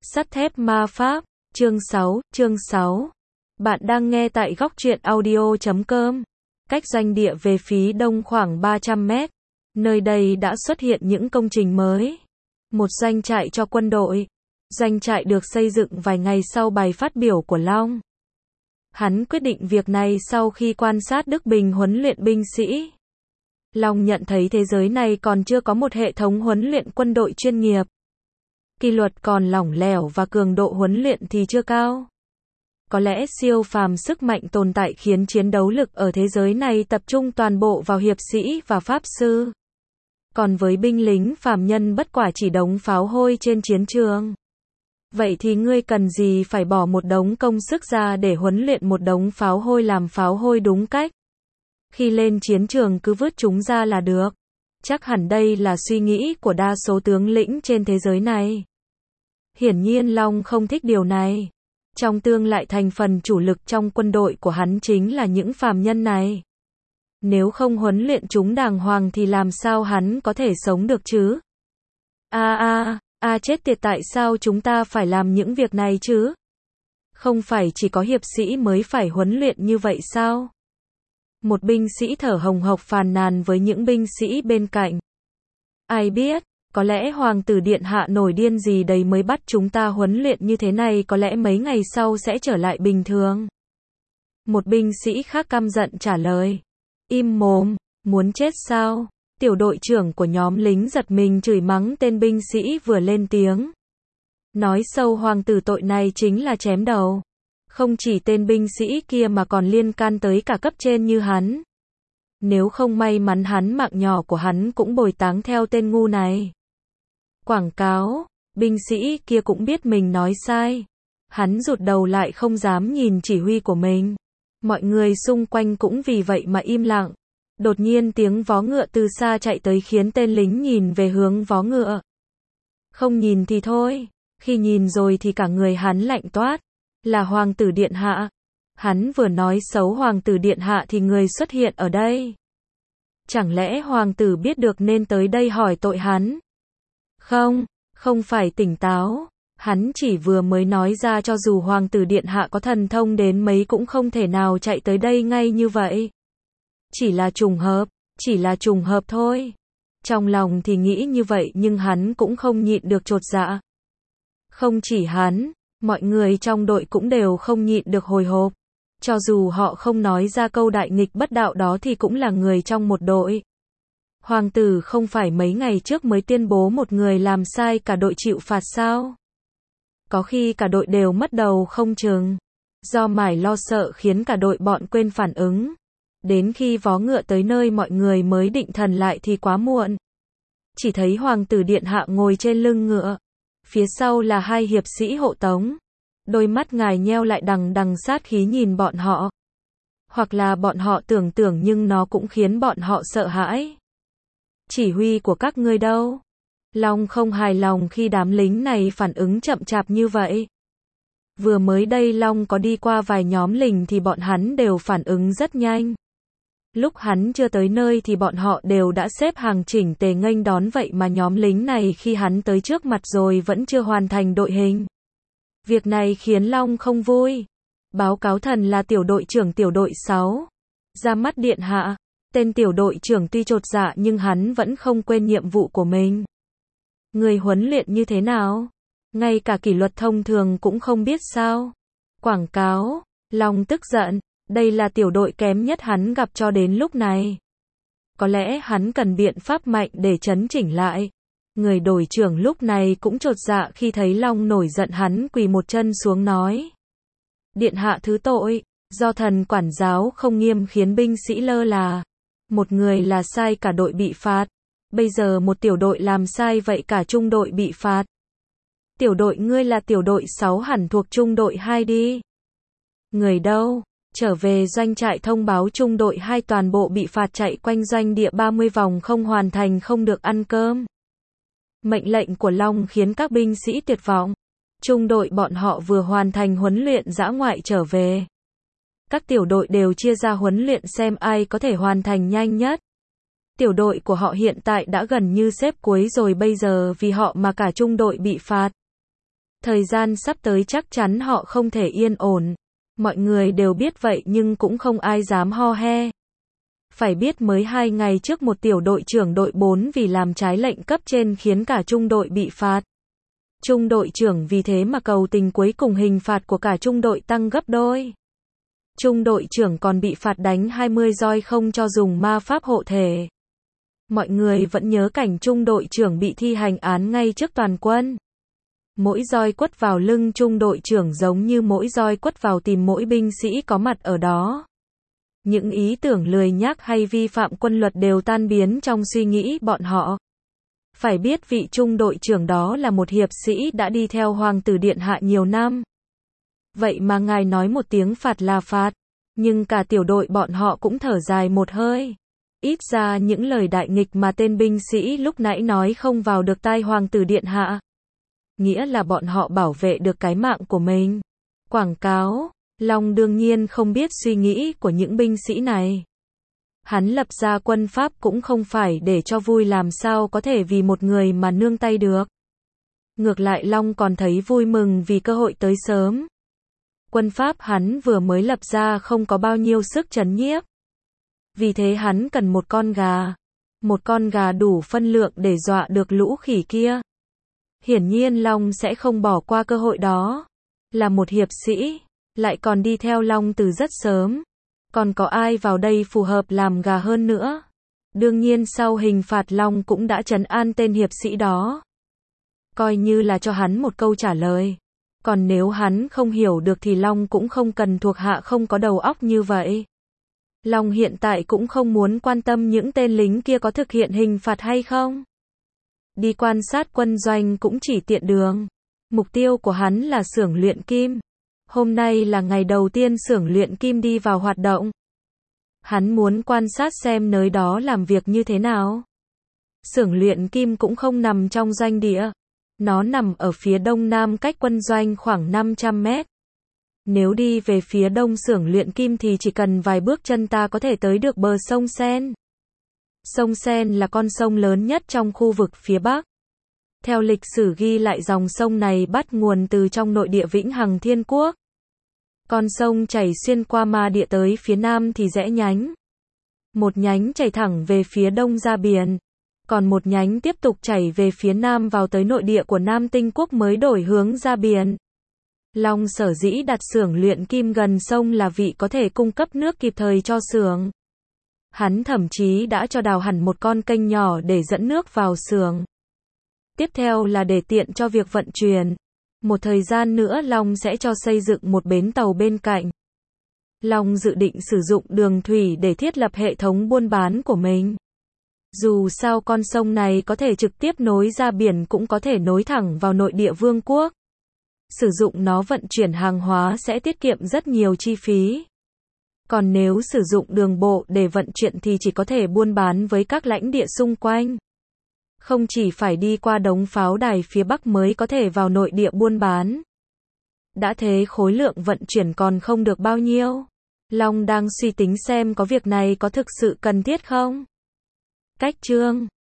Sắt thép ma pháp, chương 6. Bạn đang nghe tại góc truyện audio.com. Cách doanh địa về phía đông khoảng 300 mét. Nơi đây đã xuất hiện những công trình mới. Một doanh trại cho quân đội. Doanh trại được xây dựng vài ngày sau bài phát biểu của Long. Hắn quyết định việc này sau khi quan sát Đức Bình huấn luyện binh sĩ. Long nhận thấy thế giới này còn chưa có một hệ thống huấn luyện quân đội chuyên nghiệp. Kỷ luật còn lỏng lẻo và cường độ huấn luyện thì chưa cao. Có lẽ siêu phàm sức mạnh tồn tại khiến chiến đấu lực ở thế giới này tập trung toàn bộ vào hiệp sĩ và pháp sư. Còn với binh lính phàm nhân bất quả chỉ đống pháo hôi trên chiến trường. Vậy thì ngươi cần gì phải bỏ một đống công sức ra để huấn luyện một đống pháo hôi làm pháo hôi đúng cách? Khi lên chiến trường cứ vứt chúng ra là được. Chắc hẳn đây là suy nghĩ của đa số tướng lĩnh trên thế giới này. Hiển nhiên Long không thích điều này. Trong tương lại thành phần chủ lực trong quân đội của hắn chính là những phàm nhân này. Nếu không huấn luyện chúng đàng hoàng thì làm sao hắn có thể sống được chứ? Chết tiệt, tại sao chúng ta phải làm những việc này chứ? Không phải chỉ có hiệp sĩ mới phải huấn luyện như vậy sao? Một binh sĩ thở hồng hộc phàn nàn với những binh sĩ bên cạnh. Ai biết, có lẽ hoàng tử điện hạ nổi điên gì đấy mới bắt chúng ta huấn luyện như thế này, có lẽ mấy ngày sau sẽ trở lại bình thường. Một binh sĩ khác căm giận trả lời. Im mồm, muốn chết sao? Tiểu đội trưởng của nhóm lính giật mình chửi mắng tên binh sĩ vừa lên tiếng. Nói sâu hoàng tử tội này chính là chém đầu. Không chỉ tên binh sĩ kia mà còn liên can tới cả cấp trên như hắn. Nếu không may mắn hắn mạng nhỏ của hắn cũng bồi táng theo tên ngu này. Quảng cáo, binh sĩ kia cũng biết mình nói sai. Hắn rụt đầu lại không dám nhìn chỉ huy của mình. Mọi người xung quanh cũng vì vậy mà im lặng. Đột nhiên tiếng vó ngựa từ xa chạy tới khiến tên lính nhìn về hướng vó ngựa. Không nhìn thì thôi, khi nhìn rồi thì cả người hắn lạnh toát. Là hoàng tử điện hạ. Hắn vừa nói xấu hoàng tử điện hạ thì người xuất hiện ở đây. Chẳng lẽ hoàng tử biết được nên tới đây hỏi tội hắn? Không phải tỉnh táo. Hắn chỉ vừa mới nói ra cho dù hoàng tử điện hạ có thần thông đến mấy cũng không thể nào chạy tới đây ngay như vậy. Chỉ là trùng hợp thôi. Trong lòng thì nghĩ như vậy nhưng hắn cũng không nhịn được chột dạ. Không chỉ hắn, mọi người trong đội cũng đều không nhịn được hồi hộp. Cho dù họ không nói ra câu đại nghịch bất đạo đó thì cũng là người trong một đội. Hoàng tử không phải mấy ngày trước mới tuyên bố một người làm sai cả đội chịu phạt sao? Có khi cả đội đều mất đầu không chừng. Do mải lo sợ khiến cả đội bọn quên phản ứng. Đến khi vó ngựa tới nơi mọi người mới định thần lại thì quá muộn. Chỉ thấy hoàng tử điện hạ ngồi trên lưng ngựa. Phía sau là hai hiệp sĩ hộ tống. Đôi mắt ngài nheo lại đằng đằng sát khí nhìn bọn họ. Hoặc là bọn họ tưởng nhưng nó cũng khiến bọn họ sợ hãi. Chỉ huy của các ngươi đâu? Long không hài lòng khi đám lính này phản ứng chậm chạp như vậy. Vừa mới đây Long có đi qua vài nhóm lính thì bọn hắn đều phản ứng rất nhanh. Lúc hắn chưa tới nơi thì bọn họ đều đã xếp hàng chỉnh tề nghênh đón, vậy mà nhóm lính này khi hắn tới trước mặt rồi vẫn chưa hoàn thành đội hình. Việc này khiến Long không vui. Báo cáo thần là tiểu đội trưởng tiểu đội 6. Ra mắt điện hạ. Tên tiểu đội trưởng tuy chột dạ nhưng hắn vẫn không quên nhiệm vụ của mình. Người huấn luyện như thế nào? Ngay cả kỷ luật thông thường cũng không biết sao? Quảng cáo. Long tức giận. Đây là tiểu đội kém nhất hắn gặp cho đến lúc này. Có lẽ hắn cần biện pháp mạnh để chấn chỉnh lại. Người đội trưởng lúc này cũng chột dạ khi thấy Long nổi giận, hắn quỳ một chân xuống nói. Điện hạ thứ tội, do thần quản giáo không nghiêm khiến binh sĩ lơ là. Một người là sai cả đội bị phạt. Bây giờ một tiểu đội làm sai vậy cả trung đội bị phạt. Tiểu đội ngươi là tiểu đội 6 hẳn thuộc trung đội 2 đi. Người đâu? Trở về doanh trại thông báo trung đội 2 toàn bộ bị phạt chạy quanh doanh địa 30 vòng không hoàn thành không được ăn cơm. Mệnh lệnh của Long khiến các binh sĩ tuyệt vọng. Trung đội bọn họ vừa hoàn thành huấn luyện dã ngoại trở về. Các tiểu đội đều chia ra huấn luyện xem ai có thể hoàn thành nhanh nhất. Tiểu đội của họ hiện tại đã gần như xếp cuối rồi, bây giờ vì họ mà cả trung đội bị phạt. Thời gian sắp tới chắc chắn họ không thể yên ổn. Mọi người đều biết vậy nhưng cũng không ai dám ho he. Phải biết mới 2 ngày trước một tiểu đội trưởng đội 4 vì làm trái lệnh cấp trên khiến cả trung đội bị phạt. Trung đội trưởng vì thế mà cầu tình cuối cùng hình phạt của cả trung đội tăng gấp đôi. Trung đội trưởng còn bị phạt đánh 20 roi không cho dùng ma pháp hộ thể. Mọi người vẫn nhớ cảnh trung đội trưởng bị thi hành án ngay trước toàn quân. Mỗi roi quất vào lưng trung đội trưởng giống như mỗi roi quất vào tìm mỗi binh sĩ có mặt ở đó. Những ý tưởng lười nhác hay vi phạm quân luật đều tan biến trong suy nghĩ bọn họ. Phải biết vị trung đội trưởng đó là một hiệp sĩ đã đi theo Hoàng tử Điện Hạ nhiều năm. Vậy mà ngài nói một tiếng phạt là phạt. Nhưng cả tiểu đội bọn họ cũng thở dài một hơi. Ít ra những lời đại nghịch mà tên binh sĩ lúc nãy nói không vào được tai Hoàng tử Điện Hạ. Nghĩa là bọn họ bảo vệ được cái mạng của mình. Quảng cáo. Long đương nhiên không biết suy nghĩ của những binh sĩ này. Hắn lập ra quân pháp cũng không phải để cho vui, làm sao có thể vì một người mà nương tay được. Ngược lại Long còn thấy vui mừng vì cơ hội tới sớm. Quân pháp hắn vừa mới lập ra không có bao nhiêu sức trấn nhiếp. Vì thế hắn cần một con gà. Một con gà đủ phân lượng để dọa được lũ khỉ kia. Hiển nhiên Long sẽ không bỏ qua cơ hội đó. Là một hiệp sĩ, lại còn đi theo Long từ rất sớm. Còn có ai vào đây phù hợp làm gà hơn nữa? Đương nhiên sau hình phạt Long cũng đã trấn an tên hiệp sĩ đó. Coi như là cho hắn một câu trả lời. Còn nếu hắn không hiểu được thì Long cũng không cần thuộc hạ không có đầu óc như vậy. Long hiện tại cũng không muốn quan tâm những tên lính kia có thực hiện hình phạt hay không. Đi quan sát quân doanh cũng chỉ tiện đường. Mục tiêu của hắn là xưởng luyện kim. Hôm nay là ngày đầu tiên xưởng luyện kim đi vào hoạt động. Hắn muốn quan sát xem nơi đó làm việc như thế nào. Xưởng luyện kim cũng không nằm trong doanh địa. Nó nằm ở phía đông nam cách quân doanh khoảng 500 mét. Nếu đi về phía đông xưởng luyện kim thì chỉ cần vài bước chân ta có thể tới được bờ sông Sen. Sông Sen là con sông lớn nhất trong khu vực phía Bắc. Theo lịch sử ghi lại dòng sông này bắt nguồn từ trong nội địa Vĩnh Hằng Thiên Quốc. Con sông chảy xuyên qua ma địa tới phía nam thì rẽ nhánh. Một nhánh chảy thẳng về phía đông ra biển. Còn một nhánh tiếp tục chảy về phía nam vào tới nội địa của Nam Tinh Quốc mới đổi hướng ra biển. Long sở dĩ đặt xưởng luyện kim gần sông là vì có thể cung cấp nước kịp thời cho xưởng. Hắn thậm chí đã cho đào hẳn một con kênh nhỏ để dẫn nước vào xưởng. Tiếp theo là để tiện cho việc vận chuyển. Một thời gian nữa Long sẽ cho xây dựng một bến tàu bên cạnh. Long dự định sử dụng đường thủy để thiết lập hệ thống buôn bán của mình. Dù sao con sông này có thể trực tiếp nối ra biển cũng có thể nối thẳng vào nội địa vương quốc. Sử dụng nó vận chuyển hàng hóa sẽ tiết kiệm rất nhiều chi phí. Còn nếu sử dụng đường bộ để vận chuyển thì chỉ có thể buôn bán với các lãnh địa xung quanh. Không chỉ phải đi qua đống pháo đài phía Bắc mới có thể vào nội địa buôn bán. Đã thế khối lượng vận chuyển còn không được bao nhiêu. Long đang suy tính xem có việc này có thực sự cần thiết không. Cách chương